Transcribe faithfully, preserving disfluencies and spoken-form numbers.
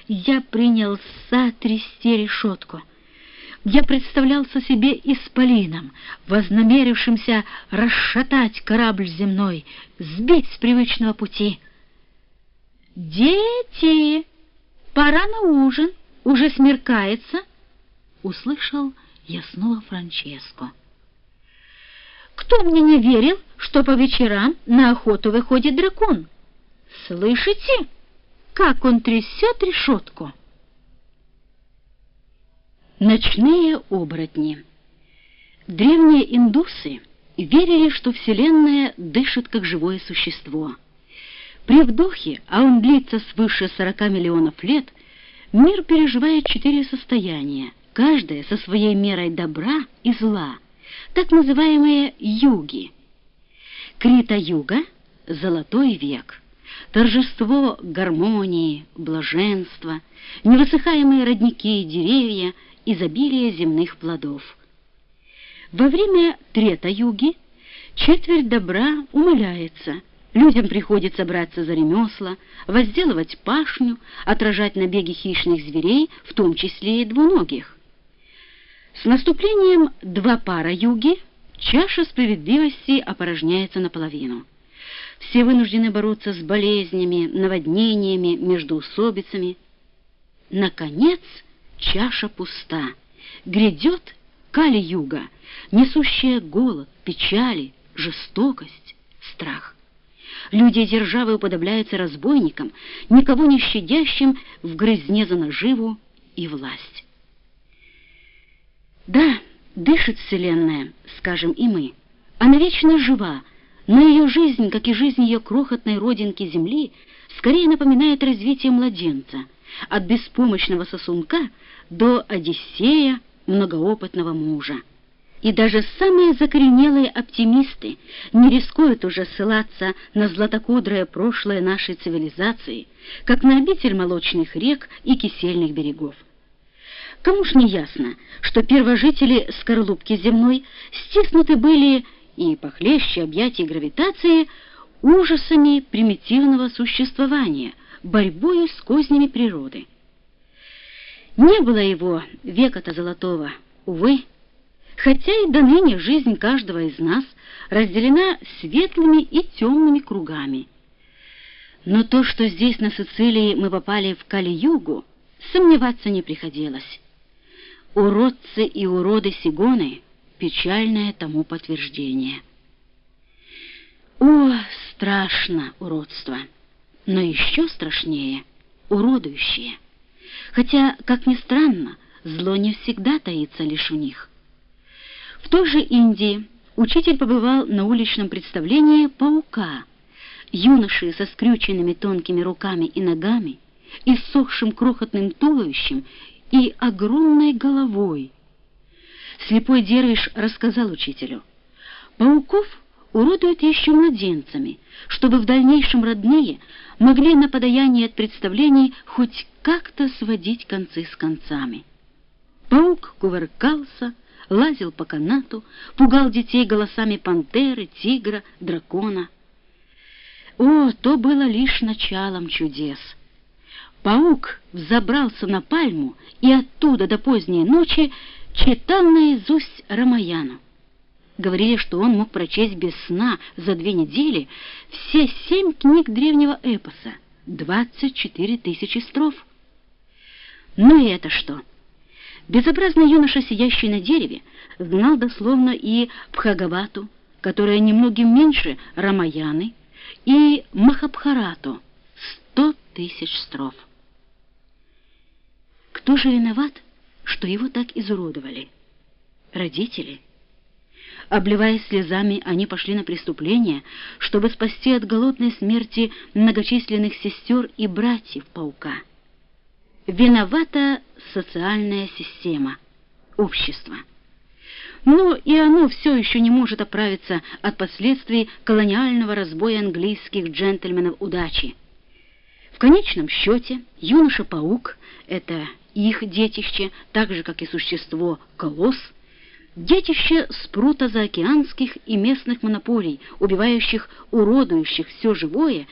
я принялся трясти решетку. Я представлялся себе исполином, вознамерившимся расшатать корабль земной, сбить с привычного пути. «Дети, пора на ужин, уже смеркается!» Услышал я снова Франческо. «Кто мне не верил, что по вечерам на охоту выходит дракон? Слышите, как он трясет решетку?» Ночные оборотни. Древние индусы верили, что Вселенная дышит как живое существо. При вдохе, а он длится свыше сорока миллионов лет, мир переживает четыре состояния, каждое со своей мерой добра и зла, так называемые юги. Крита-юга — золотой век, торжество гармонии, блаженства, невысыхаемые родники и деревья, изобилие земных плодов. Во время Трета-юги четверть добра умаляется, людям приходится браться за ремесла, возделывать пашню, отражать набеги хищных зверей, в том числе и двуногих. С наступлением Двапара-юги чаша справедливости опорожняется наполовину. Все вынуждены бороться с болезнями, наводнениями, междоусобицами. Наконец, чаша пуста. Грядет Кали-юга, несущая голод, печали, жестокость, страх. Люди и державы уподобляются разбойникам, никого не щадящим в грызне за наживу и власть. Да, дышит Вселенная, скажем и мы. Она вечно жива, но ее жизнь, как и жизнь ее крохотной родинки земли, скорее напоминает развитие младенца, от беспомощного сосунка до Одиссея, многоопытного мужа. И даже самые закоренелые оптимисты не рискуют уже ссылаться на златокудрое прошлое нашей цивилизации, как на обитель молочных рек и кисельных берегов. Кому ж не ясно, что первожители скорлупки земной стиснуты были и похлеще объятий гравитации ужасами примитивного существования, борьбою с кознями природы. Не было его века-то золотого, увы, хотя и до ныне жизнь каждого из нас разделена светлыми и темными кругами. Но то, что здесь, на Сицилии, мы попали в Кали-югу, сомневаться не приходилось. Уродцы и уроды Сигоны — печальное тому подтверждение. О, страшно уродство! Но еще страшнее уродующее. Хотя, как ни странно, зло не всегда таится лишь у них. В той же Индии учитель побывал на уличном представлении паука, юноши со скрюченными тонкими руками и ногами, иссохшим крохотным туловищем и огромной головой. Слепой дервиш рассказал учителю: пауков уродуют еще младенцами, чтобы в дальнейшем родные могли на подаяние от представлений хоть как-то сводить концы с концами. Паук кувыркался, лазил по канату, пугал детей голосами пантеры, тигра, дракона. О, то было лишь началом чудес. Паук взобрался на пальму и оттуда до поздней ночи читал наизусть Рамаяну. Говорили, что он мог прочесть без сна за две недели все семь книг древнего эпоса, двадцать четыре тысячи строф. Ну и это что? Безобразный юноша, сидящий на дереве, знал дословно и Бхагавату, которая немногим меньше Рамаяны, и Махабхарату, сто тысяч строф. Кто же виноват, что его так изуродовали? Родители. Обливаясь слезами, они пошли на преступление, чтобы спасти от голодной смерти многочисленных сестер и братьев паука. Виновата социальная система, общество. Но и оно все еще не может оправиться от последствий колониального разбоя английских джентльменов удачи. В конечном счете юноша-паук — это их детище, так же, как и существо-колосс, детище спрута заокеанских и местных монополий, убивающих, уродующих все живое